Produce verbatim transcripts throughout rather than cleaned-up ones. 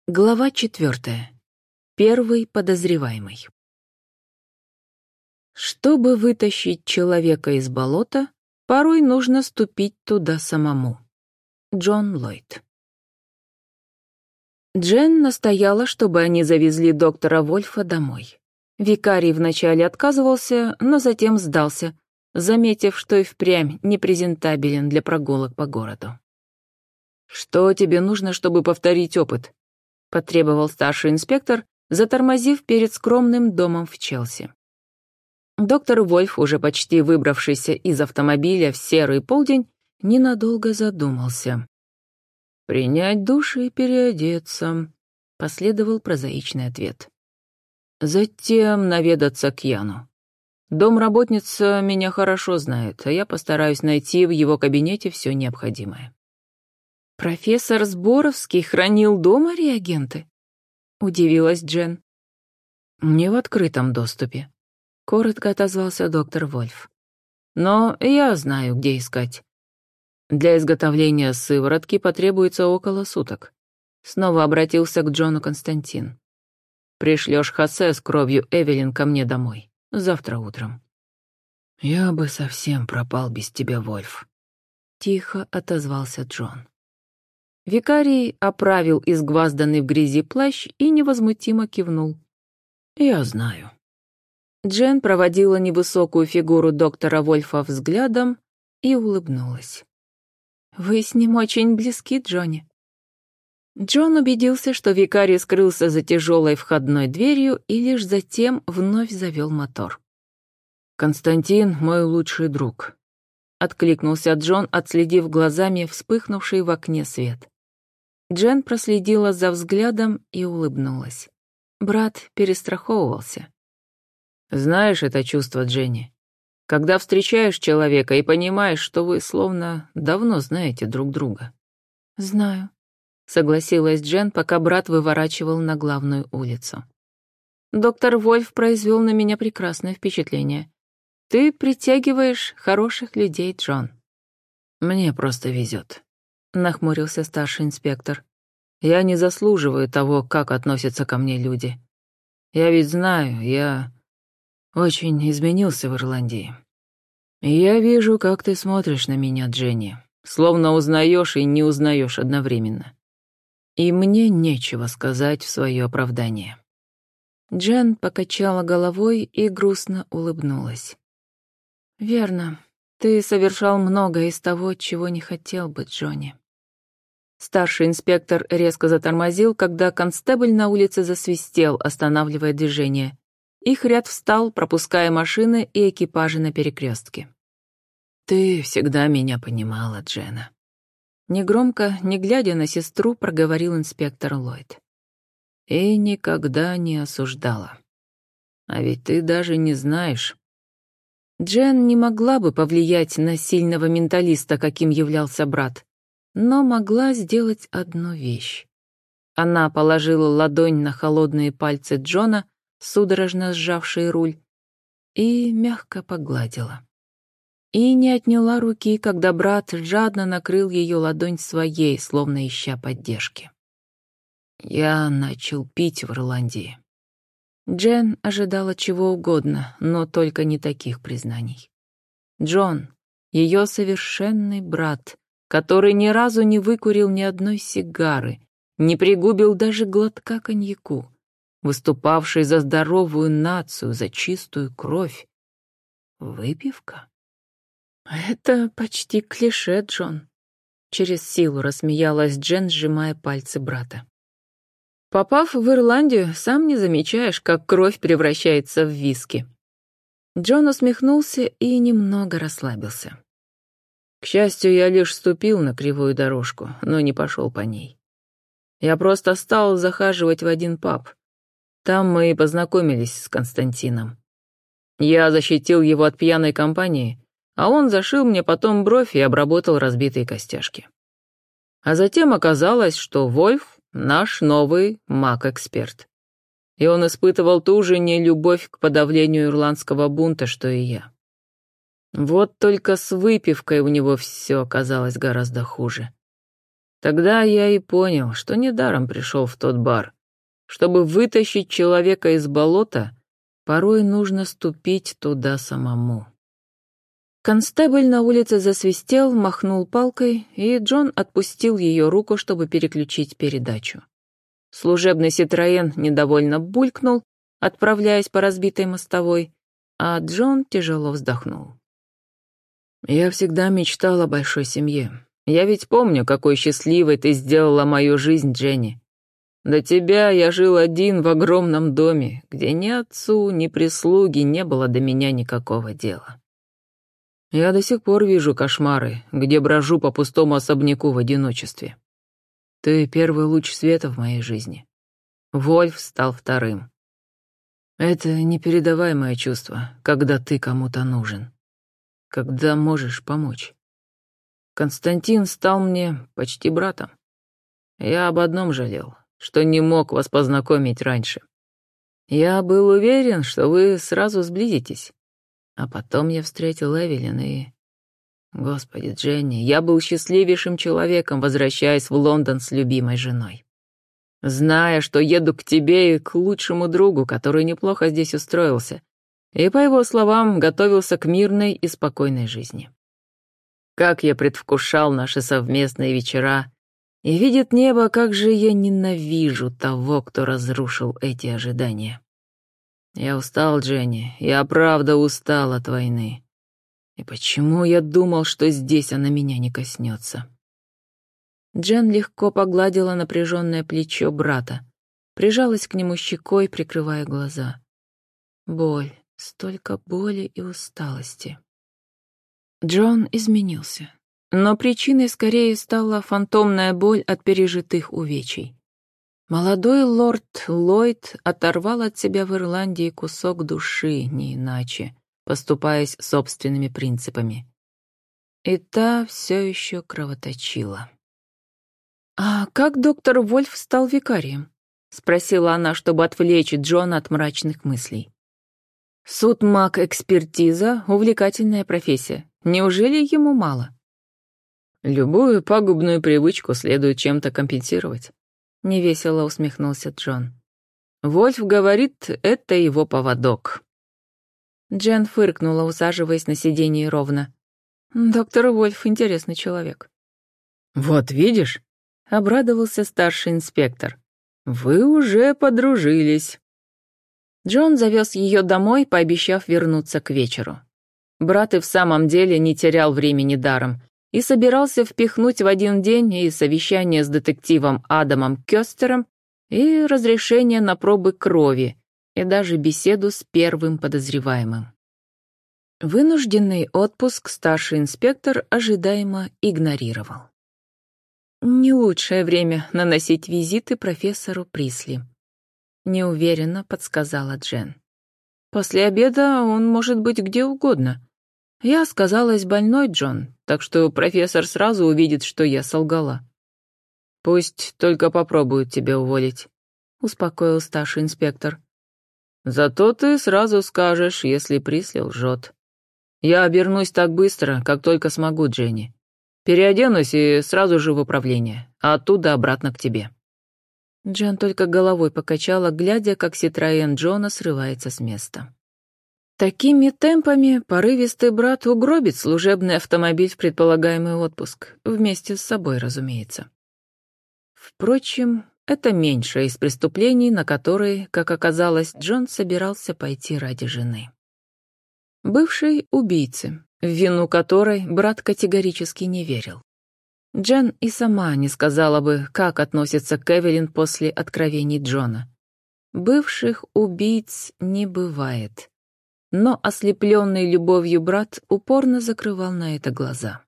Глава четвертая. Первый подозреваемый. Чтобы вытащить человека из болота, порой нужно ступить туда самому. Джон Ллойд. Джен настояла, чтобы они завезли доктора Вольфа домой. Викарий вначале отказывался, но затем сдался, заметив, что и впрямь непрезентабелен для прогулок по городу. «Что тебе нужно, чтобы повторить опыт?» — потребовал старший инспектор, затормозив перед скромным домом в Челси. Доктор Вольф, уже почти выбравшийся из автомобиля в серый полдень, ненадолго задумался. «Принять душ и переодеться», — последовал прозаичный ответ. «Затем наведаться к Яну. Домработница меня хорошо знает, а я постараюсь найти в его кабинете все необходимое». «Профессор Зборовский хранил дома реагенты?» — удивилась Джен. «Не в открытом доступе», — коротко отозвался доктор Вольф. «Но я знаю, где искать. Для изготовления сыворотки потребуется около суток». Снова обратился к Джону Константин. «Пришлешь Хосе с кровью Эвелин ко мне домой. Завтра утром». «Я бы совсем пропал без тебя, Вольф», — тихо отозвался Джон. Викарий оправил изгвазданный в грязи плащ и невозмутимо кивнул. «Я знаю». Джен проводила невысокую фигуру доктора Вольфа взглядом и улыбнулась. «Вы с ним очень близки, Джонни». Джон убедился, что викарий скрылся за тяжелой входной дверью и лишь затем вновь завел мотор. «Константин — мой лучший друг», — откликнулся Джон, отследив глазами вспыхнувший в окне свет. Джен проследила за взглядом и улыбнулась. Брат перестраховывался. «Знаешь это чувство, Дженни? Когда встречаешь человека и понимаешь, что вы словно давно знаете друг друга». «Знаю», — согласилась Джен, пока брат выворачивал на главную улицу. «Доктор Вольф произвел на меня прекрасное впечатление. Ты притягиваешь хороших людей, Джон». «Мне просто везет», — нахмурился старший инспектор. «Я не заслуживаю того, как относятся ко мне люди. Я ведь знаю, я очень изменился в Ирландии. И я вижу, как ты смотришь на меня, Дженни, словно узнаешь и не узнаешь одновременно. И мне нечего сказать в свое оправдание». Джен покачала головой и грустно улыбнулась. «Верно. Ты совершал многое из того, чего не хотел бы, Джонни». Старший инспектор резко затормозил, когда констебль на улице засвистел, останавливая движение. Их ряд встал, пропуская машины и экипажи на перекрестке. «Ты всегда меня понимала, Джена». Негромко, не глядя на сестру, проговорил инспектор Ллойд. «И никогда не осуждала. А ведь ты даже не знаешь». Джен не могла бы повлиять на сильного менталиста, каким являлся брат, но могла сделать одну вещь. Она положила ладонь на холодные пальцы Джона, судорожно сжавшие руль, и мягко погладила. И не отняла руки, когда брат жадно накрыл ее ладонь своей, словно ища поддержки. «Я начал пить в Ирландии». Джен ожидала чего угодно, но только не таких признаний. Джон, ее совершенный брат, который ни разу не выкурил ни одной сигары, не пригубил даже глотка коньяку, выступавший за здоровую нацию, за чистую кровь. Выпивка? Это почти клише, Джон. Через силу рассмеялась Джен, сжимая пальцы брата. Попав в Ирландию, сам не замечаешь, как кровь превращается в виски. Джон усмехнулся и немного расслабился. К счастью, я лишь ступил на кривую дорожку, но не пошел по ней. Я просто стал захаживать в один паб. Там мы и познакомились с Константином. Я защитил его от пьяной компании, а он зашил мне потом бровь и обработал разбитые костяшки. А затем оказалось, что Вольф — наш новый маг-эксперт. И он испытывал ту же нелюбовь к подавлению ирландского бунта, что и я. Вот только с выпивкой у него все оказалось гораздо хуже. Тогда я и понял, что недаром пришел в тот бар. Чтобы вытащить человека из болота, порой нужно ступить туда самому. Констебль на улице засвистел, махнул палкой, и Джон отпустил ее руку, чтобы переключить передачу. Служебный Ситроен недовольно булькнул, отправляясь по разбитой мостовой, а Джон тяжело вздохнул. «Я всегда мечтал о большой семье. Я ведь помню, какой счастливой ты сделала мою жизнь, Дженни. До тебя я жил один в огромном доме, где ни отцу, ни прислуги не было до меня никакого дела. Я до сих пор вижу кошмары, где брожу по пустому особняку в одиночестве. Ты первый луч света в моей жизни. Вольф стал вторым. Это непередаваемое чувство, когда ты кому-то нужен, когда можешь помочь. Константин стал мне почти братом. Я об одном жалел, что не мог вас познакомить раньше. Я был уверен, что вы сразу сблизитесь. А потом я встретил Эвелин и... Господи, Дженни, я был счастливейшим человеком, возвращаясь в Лондон с любимой женой. Зная, что еду к тебе и к лучшему другу, который неплохо здесь устроился, и, по его словам, готовился к мирной и спокойной жизни. Как я предвкушал наши совместные вечера, и видит небо, как же я ненавижу того, кто разрушил эти ожидания. Я устал, Дженни, я правда устал от войны. И почему я думал, что здесь она меня не коснется? Джен легко погладила напряженное плечо брата, прижалась к нему щекой, прикрывая глаза. Боль, столько боли и усталости. Джон изменился, но причиной скорее стала фантомная боль от пережитых увечий. Молодой лорд Ллойд оторвал от себя в Ирландии кусок души, не иначе, поступаясь собственными принципами. И та все еще кровоточила. «А как доктор Вольф стал викарием?» — спросила она, чтобы отвлечь Джона от мрачных мыслей. «Судмаг-экспертиза — увлекательная профессия. Неужели ему мало?» «Любую пагубную привычку следует чем-то компенсировать», — невесело усмехнулся Джон. «Вольф говорит, это его поводок». Джен фыркнула, усаживаясь на сиденье ровно. «Доктор Вольф — интересный человек». «Вот видишь», — обрадовался старший инспектор. «Вы уже подружились». Джон завез ее домой, пообещав вернуться к вечеру. Брат и в самом деле не терял времени даром и собирался впихнуть в один день и совещание с детективом Адамом Кёстером, и разрешение на пробы крови, и даже беседу с первым подозреваемым. Вынужденный отпуск старший инспектор ожидаемо игнорировал. Не лучшее время наносить визиты профессору Присли, неуверенно подсказала Джен. После обеда он может быть где угодно. Я сказалась больной, Джон, так что профессор сразу увидит, что я солгала. Пусть только попробуют тебя уволить, успокоил старший инспектор. Зато ты сразу скажешь, если Присли лжет. Я обернусь так быстро, как только смогу, Дженни. Переоденусь и сразу же в управление, а оттуда обратно к тебе». Джен только головой покачала, глядя, как Ситроен Джона срывается с места. Такими темпами порывистый брат угробит служебный автомобиль в предполагаемый отпуск, вместе с собой, разумеется. Впрочем, это меньшее из преступлений, на которые, как оказалось, Джон собирался пойти ради жены. Бывшей убийцы, в вину которой брат категорически не верил. Джен и сама не сказала бы, как относится к Эвелин после откровений Джона. Бывших убийц не бывает. Но ослепленный любовью брат упорно закрывал на это глаза.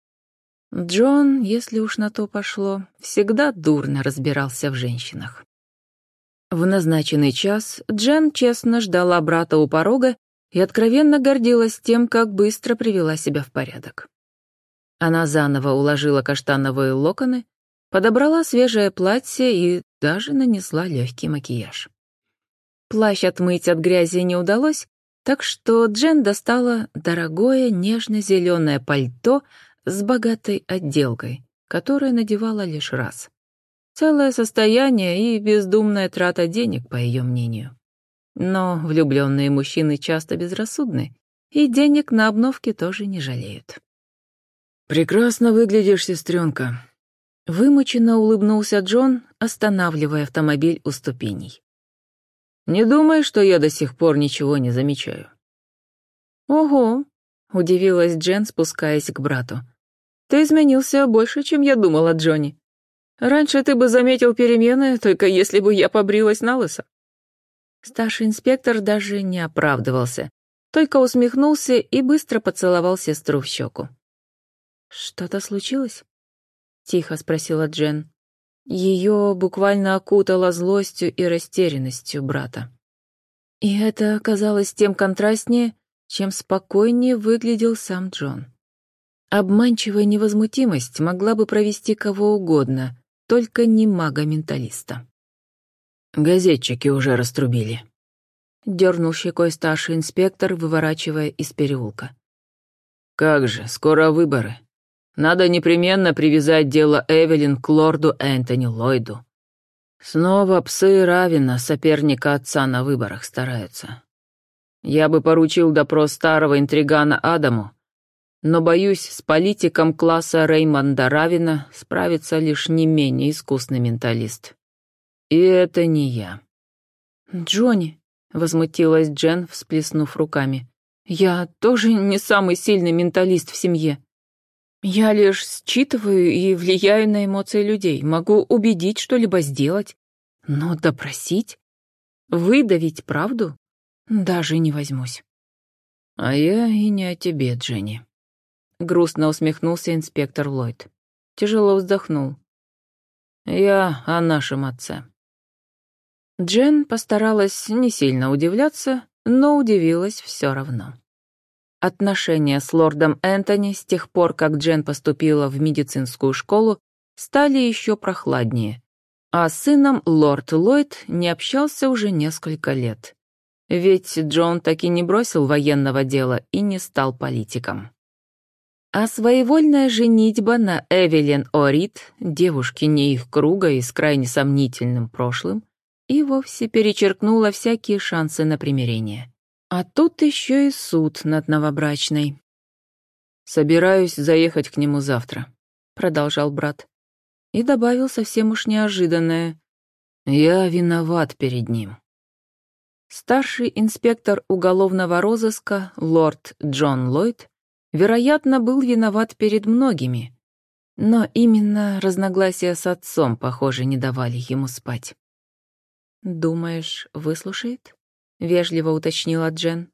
Джон, если уж на то пошло, всегда дурно разбирался в женщинах. В назначенный час Джен честно ждала брата у порога и откровенно гордилась тем, как быстро привела себя в порядок. Она заново уложила каштановые локоны, подобрала свежее платье и даже нанесла легкий макияж. Плащ отмыть от грязи не удалось, так что Джен достала дорогое нежно-зеленое пальто с богатой отделкой, которое надевала лишь раз. Целое состояние и бездумная трата денег, по ее мнению. Но влюбленные мужчины часто безрассудны, и денег на обновки тоже не жалеют. «Прекрасно выглядишь, сестренка», — вымученно улыбнулся Джон, останавливая автомобиль у ступеней. «Не думай, что я до сих пор ничего не замечаю». «Ого», — удивилась Джен, спускаясь к брату. «Ты изменился больше, чем я думала, Джонни. Раньше ты бы заметил перемены, только если бы я побрилась на лысо». Старший инспектор даже не оправдывался, только усмехнулся и быстро поцеловал сестру в щеку. «Что-то случилось?» — тихо спросила Джен. Ее буквально окутало злостью и растерянностью брата. И это оказалось тем контрастнее, чем спокойнее выглядел сам Джон. Обманчивая невозмутимость могла бы провести кого угодно, только не мага-менталиста. «Газетчики уже раструбили», — дернул щекой старший инспектор, выворачивая из переулка. «Как же, скоро выборы. Надо непременно привязать дело Эвелин к лорду Энтони Ллойду. Снова псы Равина, соперника отца, на выборах стараются. Я бы поручил допрос старого интригана Адаму, но, боюсь, с политиком класса Реймонда Равина справится лишь не менее искусный менталист. И это не я». «Джонни», — возмутилась Джен, всплеснув руками, — «я тоже не самый сильный менталист в семье. Я лишь считываю и влияю на эмоции людей, могу убедить что-либо сделать, но допросить, выдавить правду даже не возьмусь». «А я и не о тебе, Дженни», — грустно усмехнулся инспектор Ллойд. Тяжело вздохнул. «Я о нашем отце». Джен постаралась не сильно удивляться, но удивилась все равно. Отношения с лордом Энтони с тех пор, как Джен поступила в медицинскую школу, стали еще прохладнее, а с сыном лорд Ллойд не общался уже несколько лет. Ведь Джон так и не бросил военного дела и не стал политиком. А своевольная женитьба на Эвелин О'Рид, девушке не их круга и с крайне сомнительным прошлым, и вовсе перечеркнула всякие шансы на примирение. А тут еще и суд над новобрачной. «Собираюсь заехать к нему завтра», — продолжал брат. И добавил совсем уж неожиданное: «Я виноват перед ним». Старший инспектор уголовного розыска, лорд Джон Ллойд, вероятно, был виноват перед многими, но именно разногласия с отцом, похоже, не давали ему спать. «Думаешь, выслушает?» — вежливо уточнила Джен.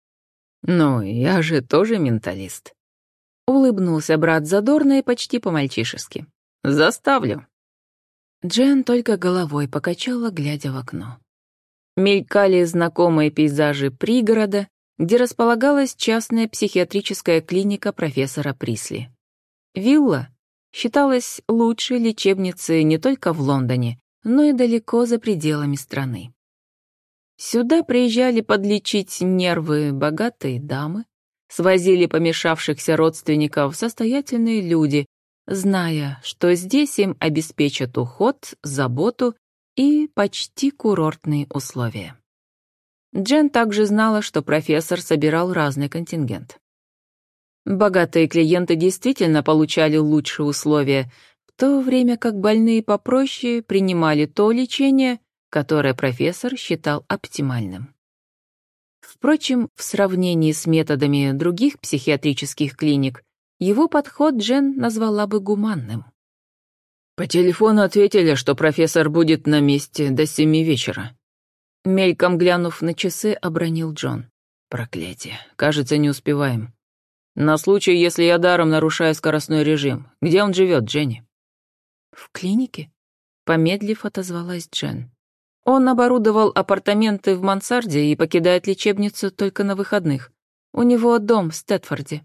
«Ну, я же тоже менталист», — улыбнулся брат задорно и почти по-мальчишески. «Заставлю». Джен только головой покачала, глядя в окно. Мелькали знакомые пейзажи пригорода, где располагалась частная психиатрическая клиника профессора Присли. Вилла считалась лучшей лечебницей не только в Лондоне, но и далеко за пределами страны. Сюда приезжали подлечить нервы богатые дамы, свозили помешавшихся родственников состоятельные люди, зная, что здесь им обеспечат уход, заботу и почти курортные условия. Джен также знала, что профессор собирал разный контингент. Богатые клиенты действительно получали лучшие условия, в то время как больные попроще принимали то лечение, которое профессор считал оптимальным. Впрочем, в сравнении с методами других психиатрических клиник, его подход Джен назвала бы гуманным. «По телефону ответили, что профессор будет на месте до семи вечера». Мельком глянув на часы, обронил Джон. «Проклятие, кажется, не успеваем. На случай, если я даром нарушаю скоростной режим. Где он живет, Дженни?» «В клинике?» — помедлив, отозвалась Джен. «Он оборудовал апартаменты в мансарде и покидает лечебницу только на выходных. У него дом в Стэдфорде».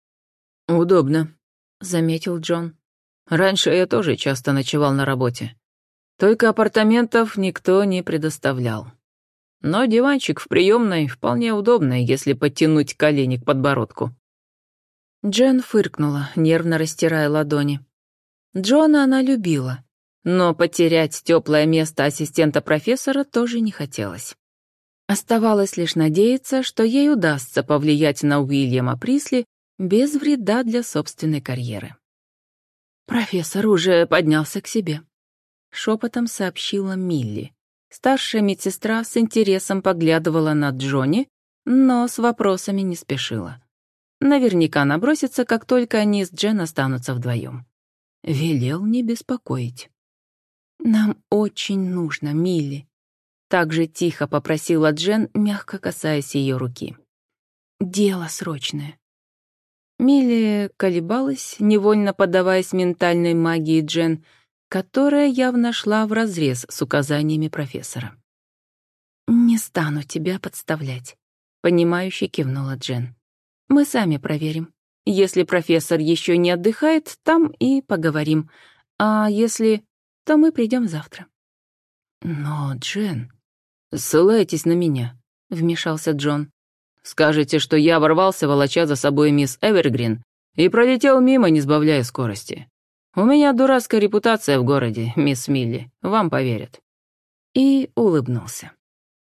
«Удобно», — заметил Джон. «Раньше я тоже часто ночевал на работе. Только апартаментов никто не предоставлял. Но диванчик в приемной вполне удобный, если подтянуть колени к подбородку». Джен фыркнула, нервно растирая ладони. Джона она любила, но потерять теплое место ассистента профессора тоже не хотелось. Оставалось лишь надеяться, что ей удастся повлиять на Уильяма Присли без вреда для собственной карьеры. «Профессор уже поднялся к себе», — шепотом сообщила Милли. Старшая медсестра с интересом поглядывала на Джонни, но с вопросами не спешила. Наверняка набросится, как только они с Джен останутся вдвоем. Велел не беспокоить. «Нам очень нужно, Милли», — так же тихо попросила Джен, мягко касаясь ее руки. «Дело срочное». Милли колебалась, невольно поддаваясь ментальной магии Джен, которая явно шла вразрез с указаниями профессора. «Не стану тебя подставлять», — понимающе кивнула Джен. «Мы сами проверим. Если профессор еще не отдыхает, там и поговорим. А если... то мы придем завтра». «Но, Джен, ссылайтесь на меня», — вмешался Джон. «Скажете, что я ворвался, волоча за собой мисс Эвергрин, и пролетел мимо, не сбавляя скорости. У меня дурацкая репутация в городе, мисс Милли, вам поверят». И улыбнулся.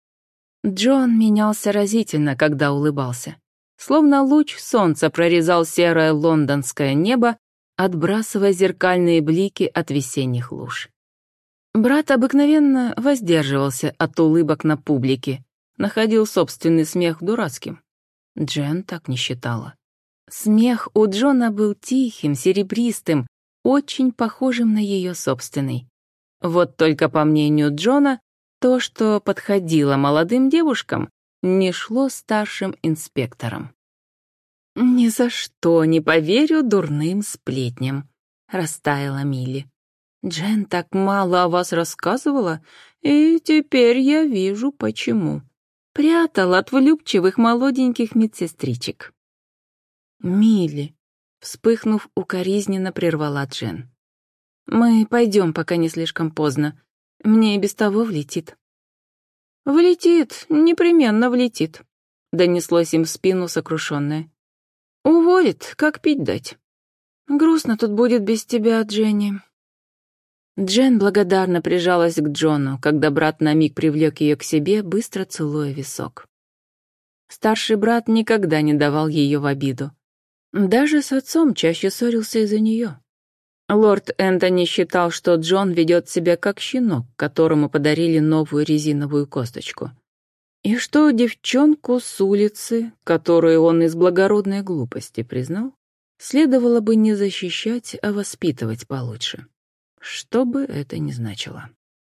Джон менялся разительно, когда улыбался. Словно луч солнца прорезал серое лондонское небо, отбрасывая зеркальные блики от весенних луж. Брат обыкновенно воздерживался от улыбок на публике, находил собственный смех дурацким. Джен так не считала. Смех у Джона был тихим, серебристым, очень похожим на ее собственный. Вот только по мнению Джона, то, что подходило молодым девушкам, не шло старшим инспекторам. «Ни за что не поверю дурным сплетням», — растаяла Милли. «Джен так мало о вас рассказывала, и теперь я вижу, почему. Прятал от влюбчивых молоденьких медсестричек». «Милли», — вспыхнув, укоризненно прервала Джен. «Мы пойдем, пока не слишком поздно. Мне и без того влетит». «Влетит, непременно влетит», — донеслось им в спину сокрушенное. «Уволит, как пить дать. Грустно тут будет без тебя, Дженни». Джен благодарно прижалась к Джону, когда брат на миг привлек ее к себе, быстро целуя висок. Старший брат никогда не давал ее в обиду. Даже с отцом чаще ссорился из-за нее. Лорд Энтони считал, что Джон ведет себя как щенок, которому подарили новую резиновую косточку. И что девчонку с улицы, которую он из благородной глупости признал, следовало бы не защищать, а воспитывать получше. Что бы это ни значило.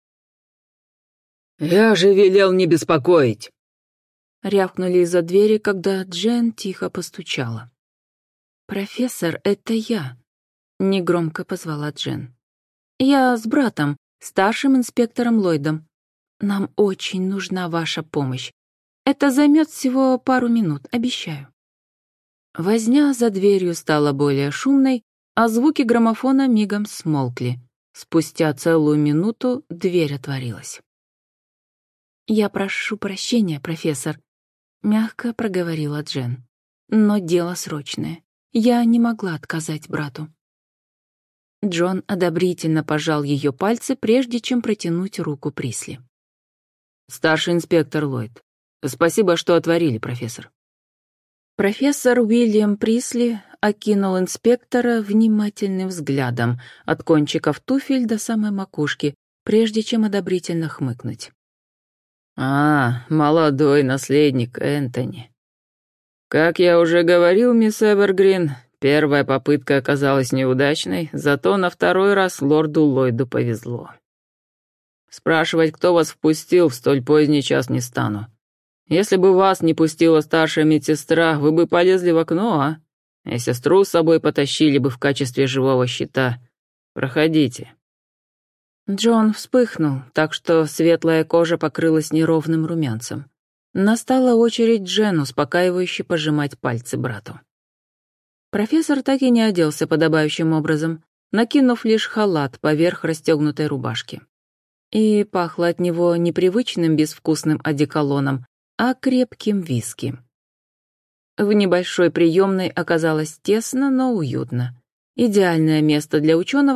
«Я же велел не беспокоить!» Рявкнули из-за двери, когда Джен тихо постучала. «Профессор, это я», — негромко позвала Джен. «Я с братом, старшим инспектором Ллойдом. Нам очень нужна ваша помощь. Это займет всего пару минут, обещаю». Возня за дверью стала более шумной, а звуки граммофона мигом смолкли. Спустя целую минуту дверь отворилась. «Я прошу прощения, профессор», — мягко проговорила Джен. «Но дело срочное. Я не могла отказать брату». Джон одобрительно пожал ее пальцы, прежде чем протянуть руку Присли. «Старший инспектор Ллойд, спасибо, что отворили, профессор». Профессор Уильям Присли окинул инспектора внимательным взглядом от кончиков туфель до самой макушки, прежде чем одобрительно хмыкнуть. «А, молодой наследник Энтони. Как я уже говорил, мисс Эвергрин, первая попытка оказалась неудачной, зато на второй раз лорду Ллойду повезло. Спрашивать, кто вас впустил, в столь поздний час не стану. Если бы вас не пустила старшая медсестра, вы бы полезли в окно, а? И сестру с собой потащили бы в качестве живого щита. Проходите». Джон вспыхнул, так что светлая кожа покрылась неровным румянцем. Настала очередь Джен успокаивающе пожимать пальцы брату. Профессор так и не оделся подобающим образом, накинув лишь халат поверх расстегнутой рубашки. И пахло от него непривычным безвкусным одеколоном, а крепким виски. В небольшой приемной оказалось тесно, но уютно. Идеальное место для ученого,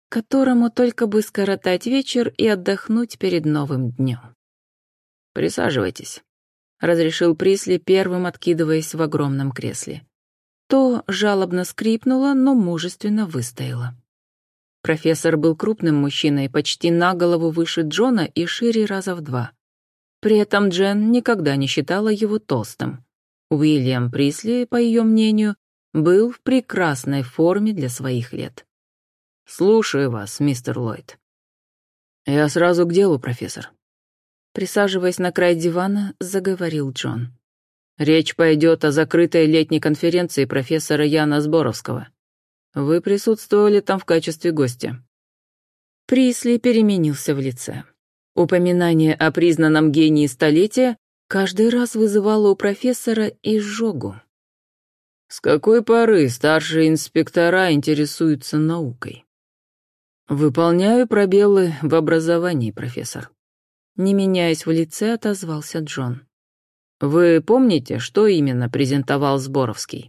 которому только бы скоротать вечер и отдохнуть перед новым днем. «Присаживайтесь», — разрешил Присли, первым откидываясь в огромном кресле. То жалобно скрипнуло, но мужественно выстояло. Профессор был крупным мужчиной, почти на голову выше Джона и шире раза в два. При этом Джен никогда не считала его толстым. Уильям Присли, по ее мнению, был в прекрасной форме для своих лет. «Слушаю вас, мистер Ллойд». «Я сразу к делу, профессор». Присаживаясь на край дивана, заговорил Джон. «Речь пойдет о закрытой летней конференции профессора Яна Зборовского. Вы присутствовали там в качестве гостя». Присли переменился в лице. Упоминание о признанном гении столетия каждый раз вызывало у профессора изжогу. «С какой поры старшие инспектора интересуются наукой?» «Выполняю пробелы в образовании, профессор». Не меняясь в лице, отозвался Джон. «Вы помните, что именно презентовал Зборовский?»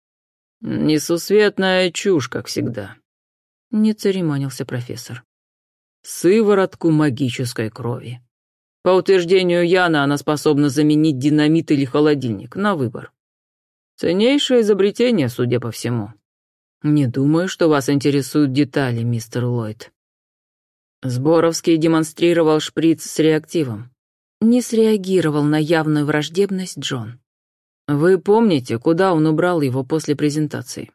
«Несусветная чушь, как всегда», — не церемонился профессор. «Сыворотку магической крови. По утверждению Яна, она способна заменить динамит или холодильник, на выбор. Ценнейшее изобретение, судя по всему. Не думаю, что вас интересуют детали, мистер Ллойд». Зборовский демонстрировал шприц с реактивом. Не среагировал на явную враждебность Джон. «Вы помните, куда он убрал его после презентации?»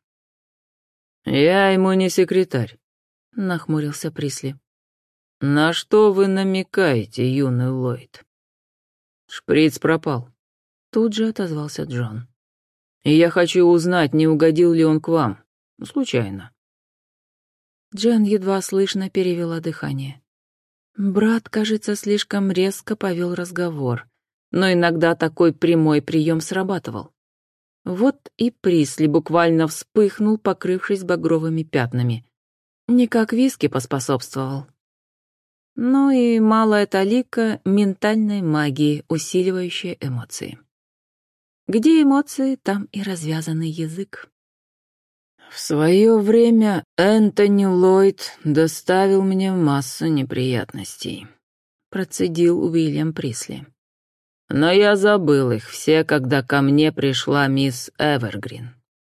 «Я ему не секретарь», — нахмурился Присли. «На что вы намекаете, юный Ллойд?» «Шприц пропал», — тут же отозвался Джон. «И я хочу узнать, не угодил ли он к вам. Случайно». Джен едва слышно перевела дыхание. Брат, кажется, слишком резко повел разговор, но иногда такой прямой прием срабатывал. Вот и Присли буквально вспыхнул, покрывшись багровыми пятнами. Не как виски поспособствовал. Ну и малая талика ментальной магии, усиливающей эмоции. Где эмоции, там и развязанный язык. «В свое время Энтони Ллойд доставил мне массу неприятностей», — процедил Уильям Присли. «Но я забыл их все, когда ко мне пришла мисс Эвергрин.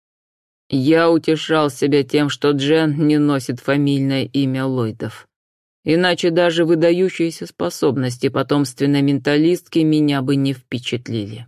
Я утешал себя тем, что Джен не носит фамильное имя Ллойдов. Иначе даже выдающиеся способности потомственной менталистки меня бы не впечатлили.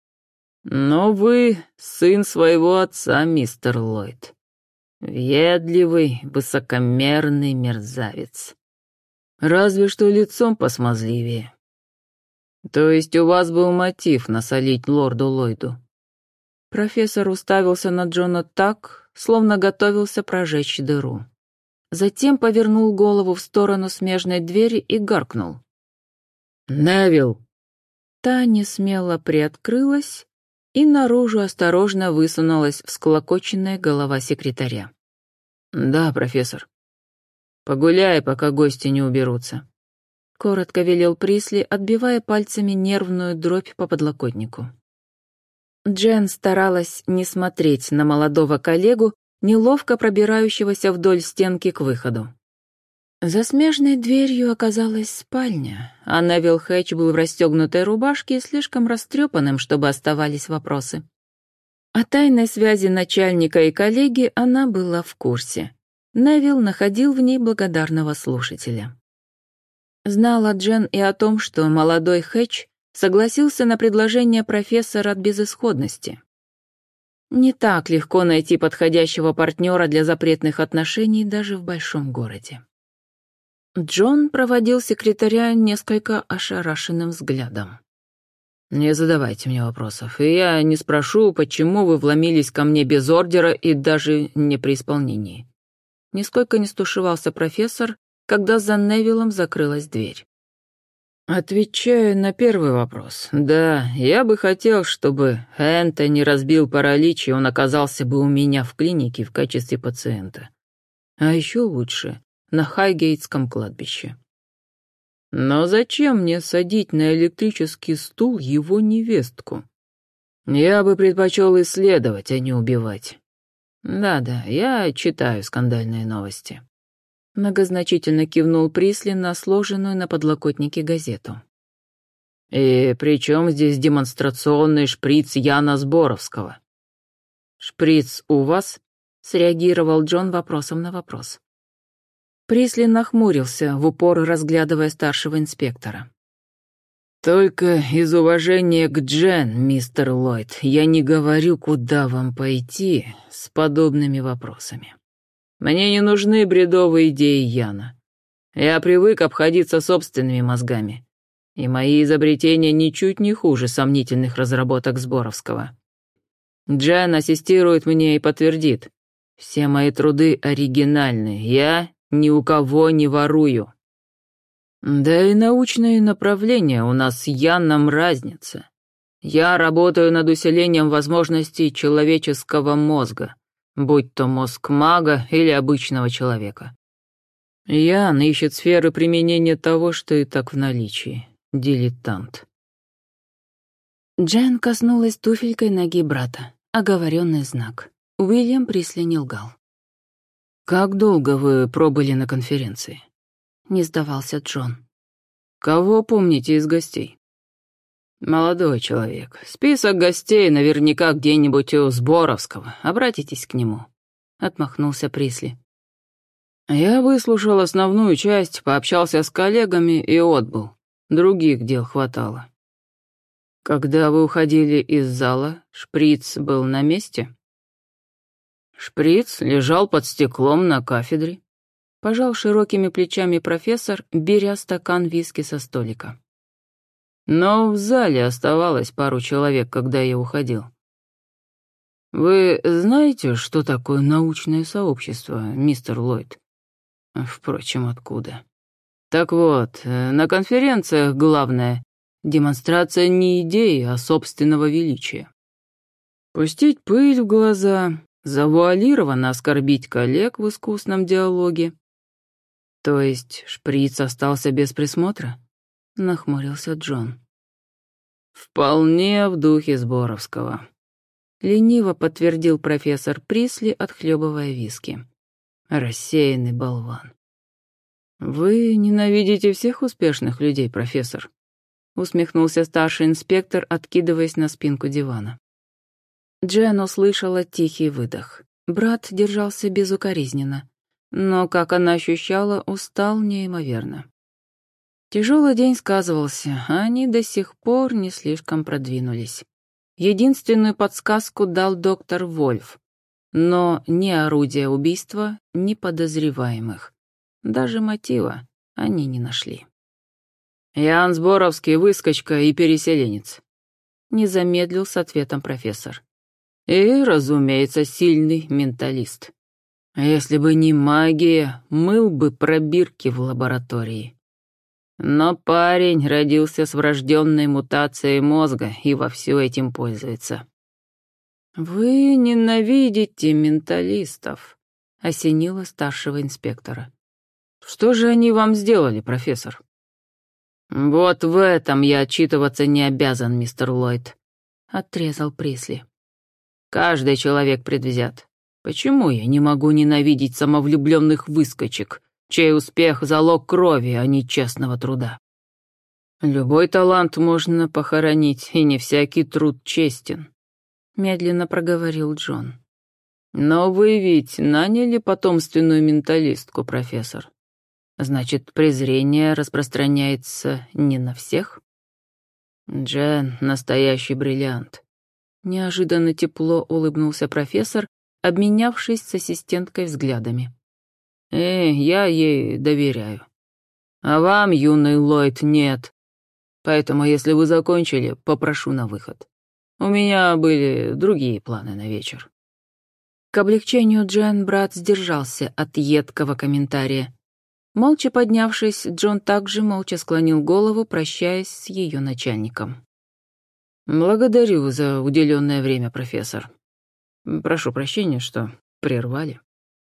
Но вы сын своего отца, мистер Ллойд. Въедливый, высокомерный мерзавец. Разве что лицом посмазливее. То есть у вас был мотив насолить лорду Ллойду?» Профессор уставился на Джона так, словно готовился прожечь дыру. Затем повернул голову в сторону смежной двери и гаркнул. «Невилл!» Та несмело приоткрылась, и наружу осторожно высунулась всклокоченная голова секретаря. «Да, профессор. Погуляй, пока гости не уберутся», — коротко велел Присли, отбивая пальцами нервную дробь по подлокотнику. Джен старалась не смотреть на молодого коллегу, неловко пробирающегося вдоль стенки к выходу. За смежной дверью оказалась спальня, а Невилл Хэтч был в расстегнутой рубашке и слишком растрепанным, чтобы оставались вопросы. О тайной связи начальника и коллеги она была в курсе. Невилл находил в ней благодарного слушателя. Знала Джен и о том, что молодой Хэтч согласился на предложение профессора от безысходности. Не так легко найти подходящего партнера для запретных отношений даже в большом городе. Джон проводил секретаря несколько ошарашенным взглядом. «Не задавайте мне вопросов, и я не спрошу, почему вы вломились ко мне без ордера и даже не при исполнении». Нисколько не стушевался профессор, когда за Невиллом закрылась дверь. «Отвечаю на первый вопрос. Да, я бы хотел, чтобы Энтони разбил паралич, и он оказался бы у меня в клинике в качестве пациента. А еще лучше — на Хайгейтском кладбище. Но зачем мне садить на электрический стул его невестку? Я бы предпочел исследовать, а не убивать. Да-да, я читаю скандальные новости». Многозначительно кивнул Присли на сложенную на подлокотнике газету. «И при чем здесь демонстрационный шприц Яна Зборовского?» «Шприц у вас?» — среагировал Джон вопросом на вопрос. Присли нахмурился, в упор разглядывая старшего инспектора. «Только из уважения к Джен, мистер Ллойд, я не говорю, куда вам пойти с подобными вопросами. Мне не нужны бредовые идеи Яна. Я привык обходиться собственными мозгами, и мои изобретения ничуть не хуже сомнительных разработок Зборовского. Джен ассистирует мне и подтвердит. Все мои труды оригинальны, я ни у кого не ворую. Да и научные направления у нас с Яном разница. Я работаю над усилением возможностей человеческого мозга, будь то мозг мага или обычного человека. Ян ищет сферы применения того, что и так в наличии. Дилетант». Джен коснулась туфелькой ноги брата. Оговоренный знак. Уильям Присли не лгал. «Как долго вы пробыли на конференции?» — не сдавался Джон. «Кого помните из гостей?» «Молодой человек. Список гостей наверняка где-нибудь у Зборовского. Обратитесь к нему», — отмахнулся Присли. «Я выслушал основную часть, пообщался с коллегами и отбыл. Других дел хватало». «Когда вы уходили из зала, шприц был на месте?» «Шприц лежал под стеклом на кафедре», — пожал широкими плечами профессор, беря стакан виски со столика. «Но в зале оставалось пару человек, когда я уходил. Вы знаете, что такое научное сообщество, мистер Ллойд? Впрочем, откуда? Так вот, на конференциях главное — демонстрация не идеи, а собственного величия. Пустить пыль в глаза, завуалированно оскорбить коллег в искусном диалоге. То есть шприц остался без присмотра?» — нахмурился Джон. «Вполне в духе Зборовского», — лениво подтвердил профессор Присли, отхлебывая виски. «Рассеянный болван». «Вы ненавидите всех успешных людей, профессор?» — усмехнулся старший инспектор, откидываясь на спинку дивана. Джен услышала тихий выдох. Брат держался безукоризненно, но, как она ощущала, устал неимоверно. Тяжелый день сказывался, а они до сих пор не слишком продвинулись. Единственную подсказку дал доктор Вольф, но ни орудия убийства, ни подозреваемых. Даже мотива они не нашли. «Ян Зборовский — выскочка и переселенец», — не замедлил с ответом профессор. «И, разумеется, сильный менталист. Если бы не магия, мыл бы пробирки в лаборатории. Но парень родился с врожденной мутацией мозга и вовсю этим пользуется». «Вы ненавидите менталистов», — осенило старшего инспектора. «Что же они вам сделали, профессор?» «Вот в этом я отчитываться не обязан, мистер Ллойд», — отрезал Присли. «Каждый человек предвзят. Почему я не могу ненавидеть самовлюбленных выскочек, чей успех — залог крови, а не честного труда? Любой талант можно похоронить, и не всякий труд честен», — медленно проговорил Джон. «Но вы ведь наняли потомственную менталистку, профессор. Значит, презрение распространяется не на всех?» «Джен — настоящий бриллиант». Неожиданно тепло улыбнулся профессор, обменявшись с ассистенткой взглядами. «Э, я ей доверяю. А вам, юный Ллойд, нет. Поэтому, если вы закончили, попрошу на выход. У меня были другие планы на вечер». К облегчению Джен брат сдержался от едкого комментария. Молча поднявшись, Джон также молча склонил голову, прощаясь с ее начальником. «Благодарю за уделенное время, профессор. Прошу прощения, что прервали.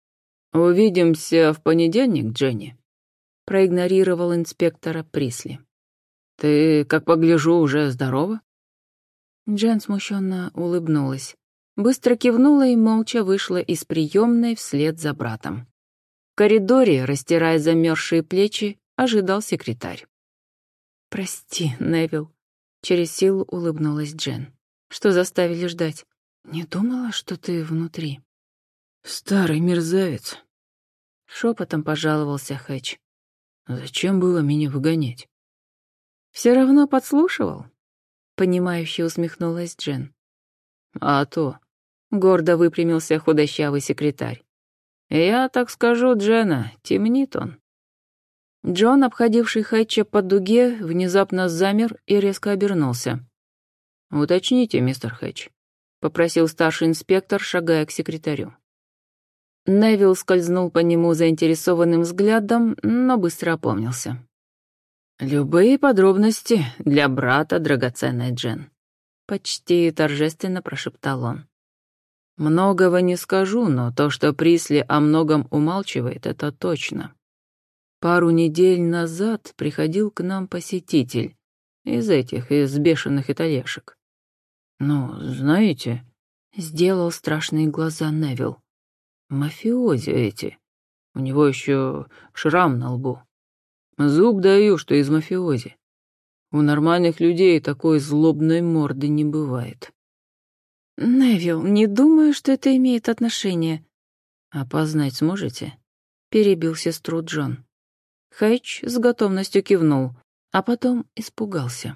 Увидимся в понедельник, Дженни», — проигнорировал инспектора Присли. «Ты, как погляжу, уже здорова?» Джен смущенно улыбнулась, быстро кивнула и молча вышла из приемной вслед за братом. коридоре, растирая замерзшие плечи, ожидал секретарь. «Прости, Невилл», — через силу улыбнулась Джен. «Что заставили ждать? Не думала, что ты внутри». «Старый мерзавец», — шепотом пожаловался Хэтч. «Зачем было меня выгонять?» «Все равно подслушивал?» — понимающе усмехнулась Джен. «А то», — гордо выпрямился худощавый секретарь. «Я так скажу, Джена, темнит он». Джон, обходивший Хэтча по дуге, внезапно замер и резко обернулся. «Уточните, мистер Хэтч», — попросил старший инспектор, шагая к секретарю. Невилл скользнул по нему заинтересованным взглядом, но быстро опомнился. «Любые подробности для брата, драгоценная Джен», — почти торжественно прошептал он. «Многого не скажу, но то, что Присли о многом умалчивает, это точно. Пару недель назад приходил к нам посетитель из этих, из бешеных итальяшек. Ну, знаете, сделал страшные глаза Невилл. Мафиози эти. У него еще шрам на лбу. Зуб даю, что из мафиози. У нормальных людей такой злобной морды не бывает». «Невилл, не думаю, что это имеет отношение». «Опознать сможете?» — перебил сестру Джон. Хэтч с готовностью кивнул, а потом испугался.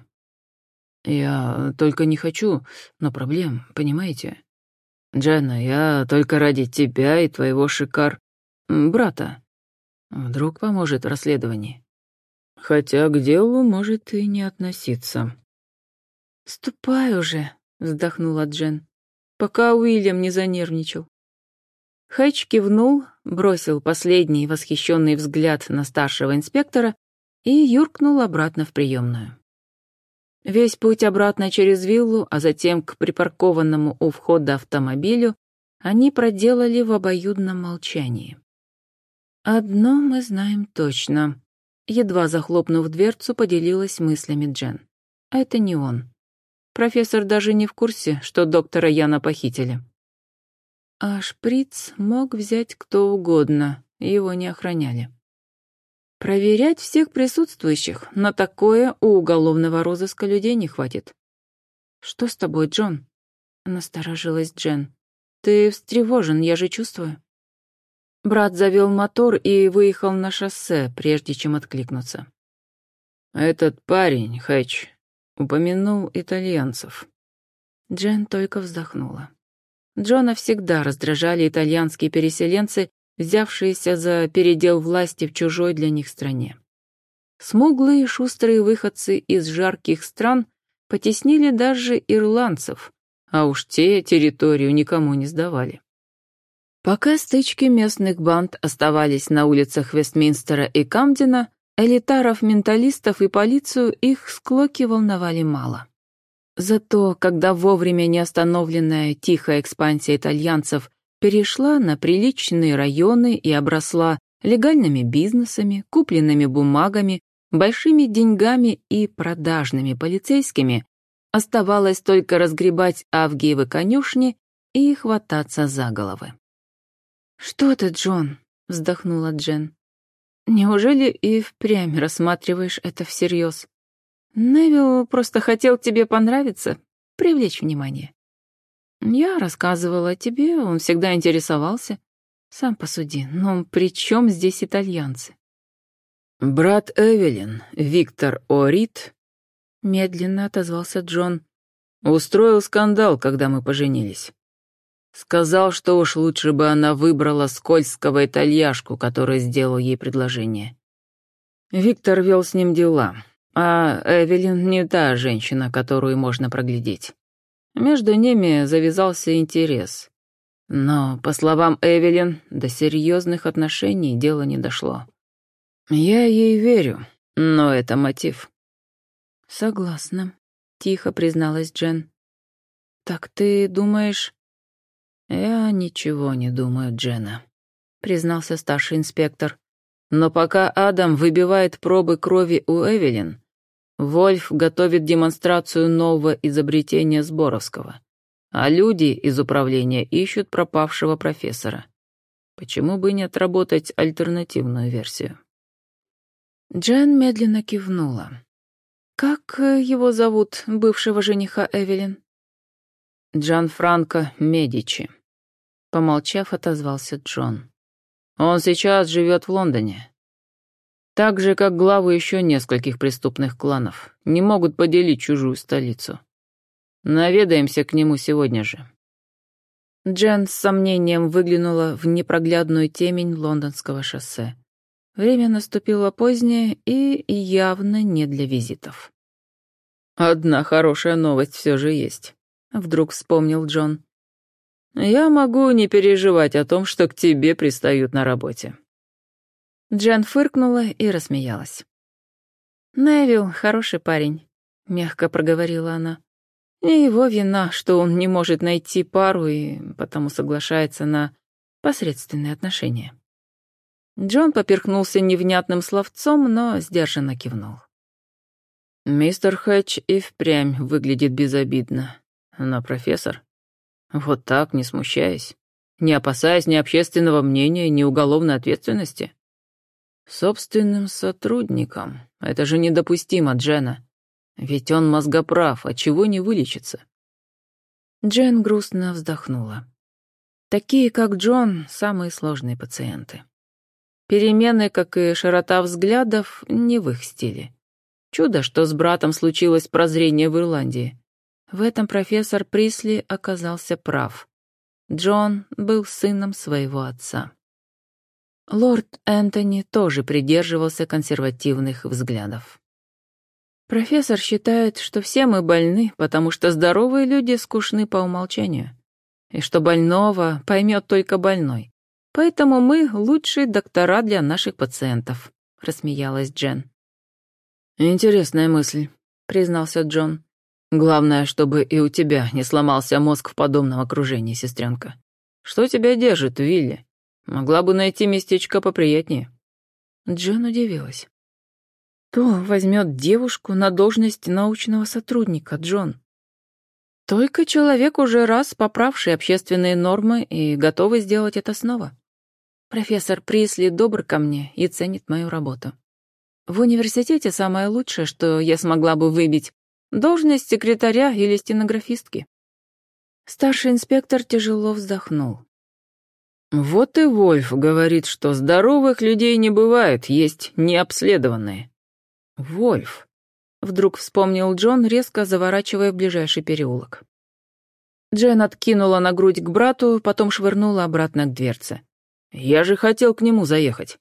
«Я только не хочу, но проблем, понимаете? Дженна, я только ради тебя и твоего шикар... брата. Вдруг поможет в расследовании. Хотя к делу может и не относиться». «Ступай уже», — вздохнула Джен, пока Уильям не занервничал. Хэтч кивнул, бросил последний восхищенный взгляд на старшего инспектора и юркнул обратно в приемную. Весь путь обратно через виллу, а затем к припаркованному у входа автомобилю, они проделали в обоюдном молчании. «Одно мы знаем точно», — едва захлопнув дверцу, поделилась мыслями Джен. «Это не он. Профессор даже не в курсе, что доктора Яна похитили. А шприц мог взять кто угодно, его не охраняли. Проверять всех присутствующих, на такое у уголовного розыска людей не хватит». «Что с тобой, Джон?» — насторожилась Джен. «Ты встревожен, я же чувствую». Брат завел мотор и выехал на шоссе, прежде чем откликнуться. «Этот парень, Хэтч, упомянул итальянцев». Джен только вздохнула. Джона всегда раздражали итальянские переселенцы, взявшиеся за передел власти в чужой для них стране. Смуглые шустрые выходцы из жарких стран потеснили даже ирландцев, а уж те территорию никому не сдавали. Пока стычки местных банд оставались на улицах Вестминстера и Камдена, элитаров, менталистов и полицию их склоки волновали мало. Зато, когда вовремя неостановленная тихая экспансия итальянцев перешла на приличные районы и обросла легальными бизнесами, купленными бумагами, большими деньгами и продажными полицейскими, оставалось только разгребать Авгиевы конюшни и хвататься за головы. «Что ты, Джон?» — вздохнула Джен. «Неужели и впрямь рассматриваешь это всерьез? Невилл просто хотел тебе понравиться, привлечь внимание. Я рассказывала о тебе, он всегда интересовался. Сам посуди, но при чем здесь итальянцы?» «Брат Эвелин, Виктор О'Рид», — медленно отозвался Джон, — «устроил скандал, когда мы поженились. Сказал, что уж лучше бы она выбрала скользкого итальяшку, который сделал ей предложение. Виктор вел с ним дела, а Эвелин не та женщина, которую можно проглядеть. Между ними завязался интерес. Но, по словам Эвелин, до серьезных отношений дело не дошло. Я ей верю, но это мотив». «Согласна», — тихо призналась Джен. «Так ты думаешь...» «Я ничего не думаю, Дженна», — признался старший инспектор. «Но пока Адам выбивает пробы крови у Эвелин, Вольф готовит демонстрацию нового изобретения Сборовского, а люди из управления ищут пропавшего профессора. Почему бы не отработать альтернативную версию? Джен медленно кивнула. «Как э, его зовут, бывшего жениха Эвелин?» Джанфранко Медичи. Помолчав, отозвался Джон. Он сейчас живет в Лондоне. Так же, как главы еще нескольких преступных кланов, не могут поделить чужую столицу. Наведаемся к нему сегодня же. Джен с сомнением выглянула в непроглядную темень лондонского шоссе. Время наступило позднее и явно не для визитов. «Одна хорошая новость все же есть», — вдруг вспомнил Джон. «Я могу не переживать о том, что к тебе пристают на работе». Джен фыркнула и рассмеялась. «Невилл хороший парень», — мягко проговорила она. «Не его вина, что он не может найти пару и потому соглашается на посредственные отношения». Джон поперхнулся невнятным словцом, но сдержанно кивнул. «Мистер Хэтч и впрямь выглядит безобидно. Но профессор, вот так, не смущаясь, не опасаясь ни общественного мнения, ни уголовной ответственности. Собственным сотрудникам. Это же недопустимо, Джена. Ведь он мозгоправ, от чего не вылечится?» Джен грустно вздохнула. Такие, как Джон, самые сложные пациенты. Перемены, как и широта взглядов, не в их стиле. Чудо, что с братом случилось прозрение в Ирландии. В этом профессор Присли оказался прав. Джон был сыном своего отца. Лорд Энтони тоже придерживался консервативных взглядов. Профессор считает, что все мы больны, потому что здоровые люди скучны по умолчанию, и что больного поймет только больной. Поэтому мы лучшие доктора для наших пациентов», — рассмеялась Джен. «Интересная мысль», — признался Джон. «Главное, чтобы и у тебя не сломался мозг в подобном окружении, сестренка. Что тебя держит, Вилли? Могла бы найти местечко поприятнее». Джен удивилась. «Кто возьмет девушку на должность научного сотрудника, Джон?» «Только человек, уже раз поправший общественные нормы и готовый сделать это снова. Профессор Присли добр ко мне и ценит мою работу. В университете самое лучшее, что я смогла бы выбить, должность секретаря или стенографистки». Старший инспектор тяжело вздохнул. «Вот и Вольф говорит, что здоровых людей не бывает, есть необследованные». «Вольф», — вдруг вспомнил Джон, резко заворачивая в ближайший переулок. Джен откинула на грудь к брату, потом швырнула обратно к дверце. «Я же хотел к нему заехать».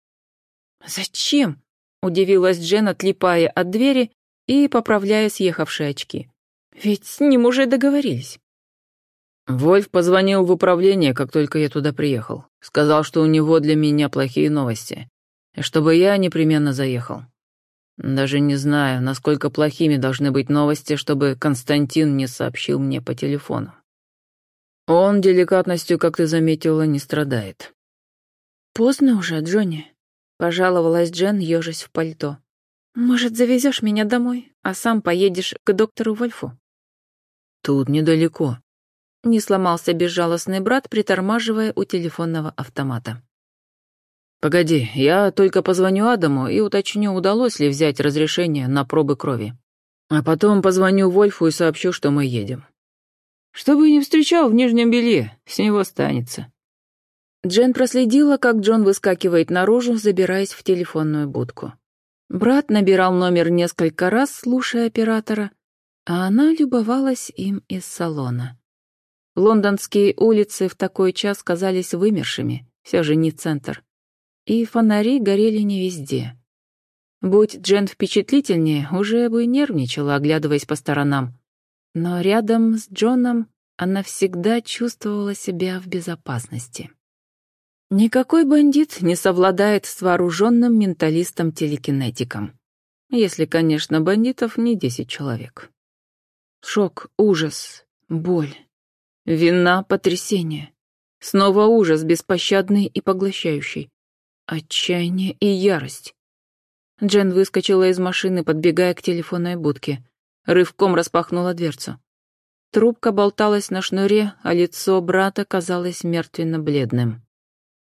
«Зачем?» — удивилась Джен, отлипая от двери и поправляя съехавшие очки. «Ведь с ним уже договорились». Вольф позвонил в управление, как только я туда приехал. Сказал, что у него для меня плохие новости, и чтобы я непременно заехал. Даже не знаю, насколько плохими должны быть новости, чтобы Константин не сообщил мне по телефону. Он деликатностью, как ты заметила, не страдает. «Поздно уже, Джонни», — пожаловалась Джен, ежась в пальто. «Может, завезешь меня домой, а сам поедешь к доктору Вольфу?» «Тут недалеко», — не сломался безжалостный брат, притормаживая у телефонного автомата. «Погоди, я только позвоню Адаму и уточню, удалось ли взять разрешение на пробы крови. А потом позвоню Вольфу и сообщу, что мы едем. Чтобы не встречал в нижнем белье, с него станется». Джен проследила, как Джон выскакивает наружу, забираясь в телефонную будку. Брат набирал номер несколько раз, слушая оператора, а она любовалась им из салона. Лондонские улицы в такой час казались вымершими, все же не центр. И фонари горели не везде. Будь Джен впечатлительнее, уже бы нервничала, оглядываясь по сторонам. Но рядом с Джоном она всегда чувствовала себя в безопасности. Никакой бандит не совладает с вооруженным менталистом-телекинетиком. Если, конечно, бандитов не десять человек. Шок, ужас, боль, вина, потрясение. Снова ужас, беспощадный и поглощающий. Отчаяние и ярость. Джен выскочила из машины, подбегая к телефонной будке. Рывком распахнула дверцу. Трубка болталась на шнуре, а лицо брата казалось мертвенно-бледным.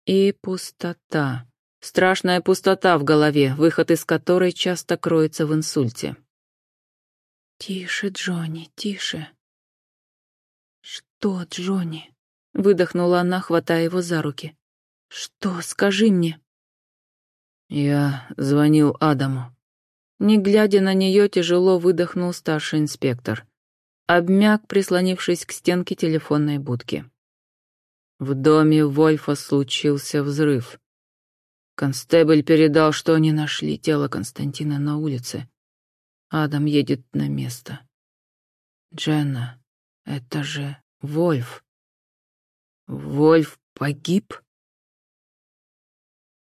И пустота. Страшная пустота в голове, выход из которой часто кроется в инсульте. «Тише, Джонни, тише». «Что, Джонни?» — выдохнула она, хватая его за руки. «Что? Скажи мне». Я звонил Адаму. Не глядя на нее, тяжело выдохнул старший инспектор. Обмяк, прислонившись к стенке телефонной будки. В доме Вольфа случился взрыв. Констебль передал, что они нашли тело Константина на улице. Адам едет на место. Дженна, это же Вольф. Вольф погиб?